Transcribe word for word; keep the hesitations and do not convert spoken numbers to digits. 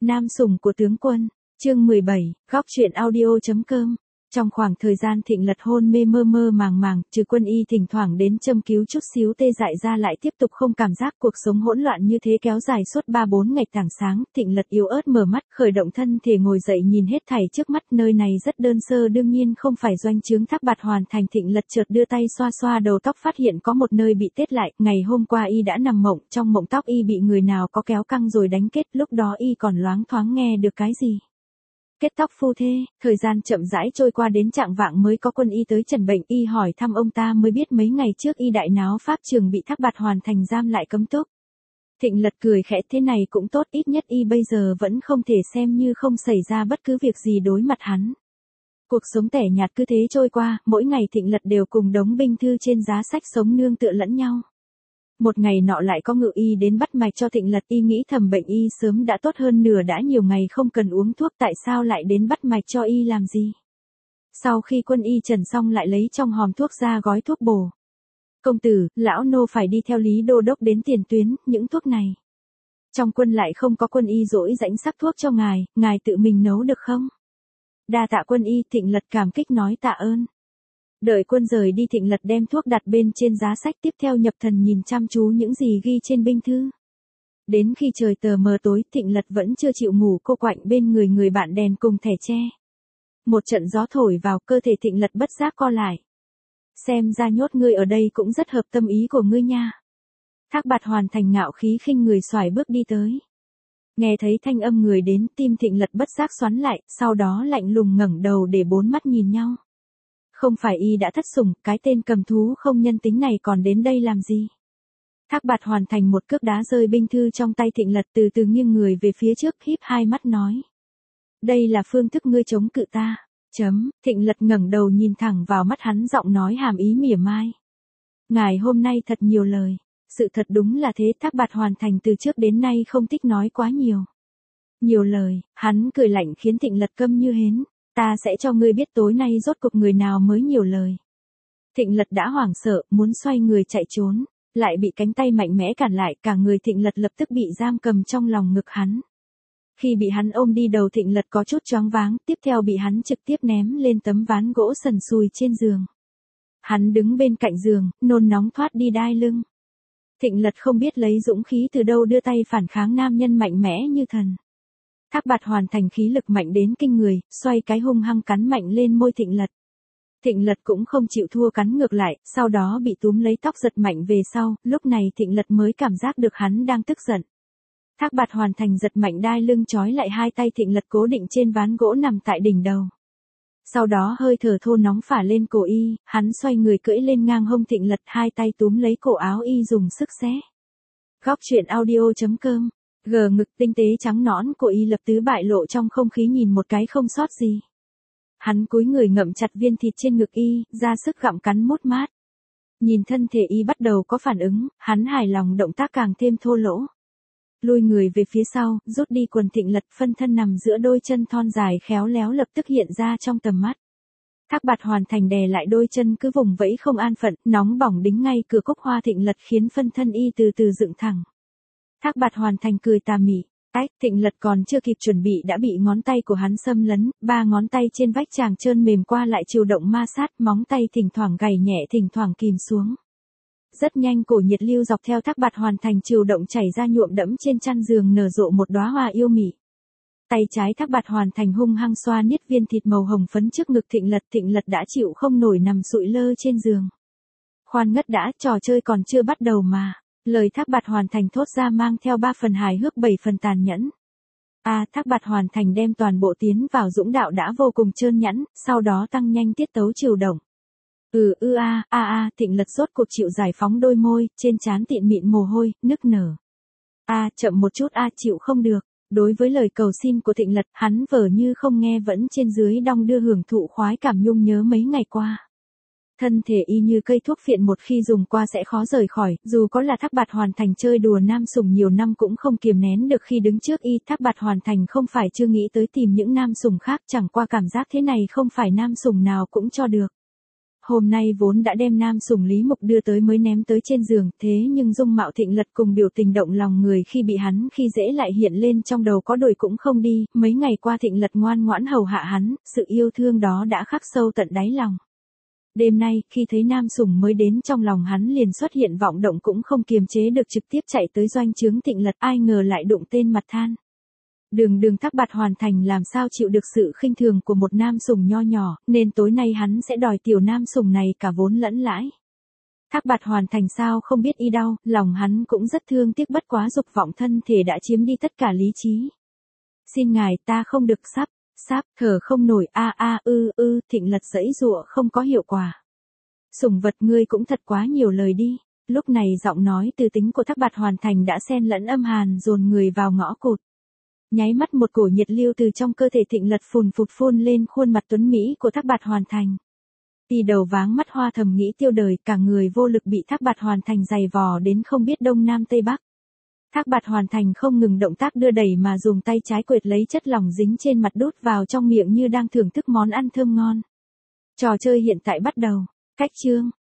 Nam sủng của tướng quân, chương mười bảy, góc truyện audio.com. Trong khoảng thời gian Thịnh Lật hôn mê mơ mơ màng màng, trừ Quân Y thỉnh thoảng đến châm cứu chút xíu tê dại ra lại tiếp tục không cảm giác cuộc sống hỗn loạn như thế kéo dài suốt ba bốn ngày tảng sáng. Thịnh Lật yếu ớt mở mắt, khởi động thân thể ngồi dậy nhìn hết thảy trước mắt, nơi này rất đơn sơ đương nhiên không phải doanh trướng Thác Bạt hoàn thành. Thịnh Lật chợt đưa tay xoa xoa đầu tóc phát hiện có một nơi bị tết lại, ngày hôm qua y đã nằm mộng, trong mộng tóc y bị người nào có kéo căng rồi đánh kết, lúc đó y còn loáng thoáng nghe được cái gì. Kết tóc phu thê, thời gian chậm rãi trôi qua đến trạng vạng mới có Quân Y tới trần bệnh, y hỏi thăm ông ta mới biết mấy ngày trước y đại náo pháp trường bị Thác Bạt hoàn thành giam lại cấm túc. Thịnh Lật cười khẽ, thế này cũng tốt, ít nhất y bây giờ vẫn không thể xem như không xảy ra bất cứ việc gì đối mặt hắn. Cuộc sống tẻ nhạt cứ thế trôi qua, mỗi ngày Thịnh Lật đều cùng đống binh thư trên giá sách sống nương tựa lẫn nhau. Một ngày nọ lại có ngự y đến bắt mạch cho Thịnh Lật, y nghĩ thầm bệnh y sớm đã tốt hơn nửa, đã nhiều ngày không cần uống thuốc, tại sao lại đến bắt mạch cho y làm gì. Sau khi Quân Y trần xong lại lấy trong hòm thuốc ra gói thuốc bổ. Công tử, lão nô phải đi theo Lý đô đốc đến tiền tuyến, những thuốc này. Trong quân lại không có Quân Y rỗi rãnh sắc thuốc cho ngài, ngài tự mình nấu được không? Đa tạ Quân Y, Thịnh Lật cảm kích nói tạ ơn. Đợi quân rời đi, Thịnh Lật đem thuốc đặt bên trên giá sách, tiếp theo nhập thần nhìn chăm chú những gì ghi trên binh thư. Đến khi trời tờ mờ tối, Thịnh Lật vẫn chưa chịu ngủ, cô quạnh bên người người bạn đèn cùng thẻ tre. Một trận gió thổi vào, cơ thể Thịnh Lật bất giác co lại. Xem ra nhốt ngươi ở đây cũng rất hợp tâm ý của ngươi nha. Thác Bạt hoàn thành ngạo khí khinh người xoài bước đi tới. Nghe thấy thanh âm người đến, tim Thịnh Lật bất giác xoắn lại, sau đó lạnh lùng ngẩng đầu để bốn mắt nhìn nhau. Không phải y đã thất sủng, cái tên cầm thú không nhân tính này còn đến đây làm gì? Thác Bạt hoàn thành một cước đá rơi binh thư trong tay Thịnh Lật, từ từ nghiêng người về phía trước, híp hai mắt nói. Đây là phương thức ngươi chống cự ta. Chấm, Thịnh Lật ngẩng đầu nhìn thẳng vào mắt hắn, giọng nói hàm ý mỉa mai. Ngài hôm nay thật nhiều lời. Sự thật đúng là thế, Thác Bạt hoàn thành từ trước đến nay không thích nói quá nhiều. Nhiều lời, hắn cười lạnh khiến Thịnh Lật câm như hến. Ta sẽ cho ngươi biết tối nay rốt cuộc người nào mới nhiều lời. Thịnh Lật đã hoảng sợ, muốn xoay người chạy trốn, lại bị cánh tay mạnh mẽ cản lại, cả người Thịnh Lật lập tức bị giam cầm trong lòng ngực hắn. Khi bị hắn ôm đi đầu, Thịnh Lật có chút choáng váng, tiếp theo bị hắn trực tiếp ném lên tấm ván gỗ sần sùi trên giường. Hắn đứng bên cạnh giường, nôn nóng thoát đi đai lưng. Thịnh Lật không biết lấy dũng khí từ đâu đưa tay phản kháng nam nhân mạnh mẽ như thần. Thác Bạt hoàn thành khí lực mạnh đến kinh người, xoay cái hung hăng cắn mạnh lên môi Thịnh Lật. Thịnh Lật cũng không chịu thua, cắn ngược lại, sau đó bị túm lấy tóc giật mạnh về sau, lúc này Thịnh Lật mới cảm giác được hắn đang tức giận. Thác Bạt hoàn thành giật mạnh đai lưng trói lại hai tay Thịnh Lật cố định trên ván gỗ nằm tại đỉnh đầu. Sau đó hơi thở thô nóng phả lên cổ y, hắn xoay người cưỡi lên ngang hông Thịnh Lật, hai tay túm lấy cổ áo y dùng sức xé. Góc truyện audio.com. Gờ ngực tinh tế trắng nõn của y lập tứ bại lộ trong không khí, nhìn một cái không sót gì. Hắn cúi người ngậm chặt viên thịt trên ngực y, ra sức gặm cắn mốt mát. Nhìn thân thể y bắt đầu có phản ứng, hắn hài lòng, động tác càng thêm thô lỗ. Lùi người về phía sau, rút đi quần Thịnh Lật, phân thân nằm giữa đôi chân thon dài khéo léo lập tức hiện ra trong tầm mắt. Thác Bạt hoàn thành đè lại đôi chân cứ vùng vẫy không an phận, nóng bỏng đính ngay cửa cúc hoa Thịnh Lật khiến phân thân y từ từ dựng thẳng. Thác Bạt hoàn thành cười tà mị, ách, Thịnh Lật còn chưa kịp chuẩn bị đã bị ngón tay của hắn xâm lấn, ba ngón tay trên vách tràng trơn mềm qua lại chiều động ma sát, móng tay thỉnh thoảng gảy nhẹ thỉnh thoảng kìm xuống. Rất nhanh cổ nhiệt lưu dọc theo Thác Bạt hoàn thành chiều động chảy ra, nhuộm đẫm trên chăn giường nở rộ một đóa hoa yêu mị. Tay trái Thác Bạt hoàn thành hung hăng xoa niết viên thịt màu hồng phấn trước ngực Thịnh Lật, Thịnh Lật đã chịu không nổi nằm sụi lơ trên giường. Khoan ngất đã, trò chơi còn chưa bắt đầu mà. Lời Thác Bạt hoàn thành thốt ra mang theo ba phần hài hước bảy phần tàn nhẫn. A, à, Thác Bạt hoàn thành đem toàn bộ tiến vào dũng đạo đã vô cùng trơn nhẵn, sau đó tăng nhanh tiết tấu chiều động. Ừ ư a, a a, Thịnh Lật rốt cuộc chịu giải phóng đôi môi, trên trán tịn mịn mồ hôi, nức nở. A, à, chậm một chút, a, à, chịu không được. Đối với lời cầu xin của Thịnh Lật, hắn vờ như không nghe, vẫn trên dưới đong đưa hưởng thụ khoái cảm nhung nhớ mấy ngày qua. Thân thể y như cây thuốc phiện, một khi dùng qua sẽ khó rời khỏi, dù có là Thác Bạt hoàn thành chơi đùa nam sủng nhiều năm cũng không kiềm nén được khi đứng trước y. Thác Bạt hoàn thành không phải chưa nghĩ tới tìm những nam sủng khác, chẳng qua cảm giác thế này không phải nam sủng nào cũng cho được. Hôm nay vốn đã đem nam sủng Lý Mục đưa tới mới ném tới trên giường, thế nhưng dung mạo Thịnh Lật cùng biểu tình động lòng người khi bị hắn khi dễ lại hiện lên trong đầu có đổi cũng không đi, mấy ngày qua Thịnh Lật ngoan ngoãn hầu hạ hắn, sự yêu thương đó đã khắc sâu tận đáy lòng. Đêm nay, khi thấy nam sủng mới đến trong lòng hắn liền xuất hiện vọng động cũng không kiềm chế được trực tiếp chạy tới doanh trướng Thịnh Lật, ai ngờ lại đụng tên mặt than. Đường đường Thác Bạt hoàn thành làm sao chịu được sự khinh thường của một nam sủng nho nhỏ, nên tối nay hắn sẽ đòi tiểu nam sủng này cả vốn lẫn lãi. Thác Bạt hoàn thành sao không biết y đau, lòng hắn cũng rất thương tiếc bất quá dục vọng thân thể đã chiếm đi tất cả lý trí. Xin ngài ta không được sắp, sắp, thở không nổi a a ư ư, Thịnh Lật giãy giụa không có hiệu quả. Sủng vật ngươi cũng thật quá nhiều lời đi. Lúc này giọng nói từ tính của Thác Bạt hoàn thành đã xen lẫn âm hàn dồn người vào ngõ cụt. Nháy mắt một cổ nhiệt lưu từ trong cơ thể Thịnh Lật phùn phụt phun lên khuôn mặt tuấn mỹ của Thác Bạt hoàn thành. Tì đầu váng mắt hoa thầm nghĩ tiêu đời, cả người vô lực bị Thác Bạt hoàn thành giày vò đến không biết đông nam tây bắc. Thác Bạt hoàn thành không ngừng động tác đưa đẩy mà dùng tay trái quệt lấy chất lỏng dính trên mặt đút vào trong miệng như đang thưởng thức món ăn thơm ngon. Trò chơi hiện tại bắt đầu. Cách chương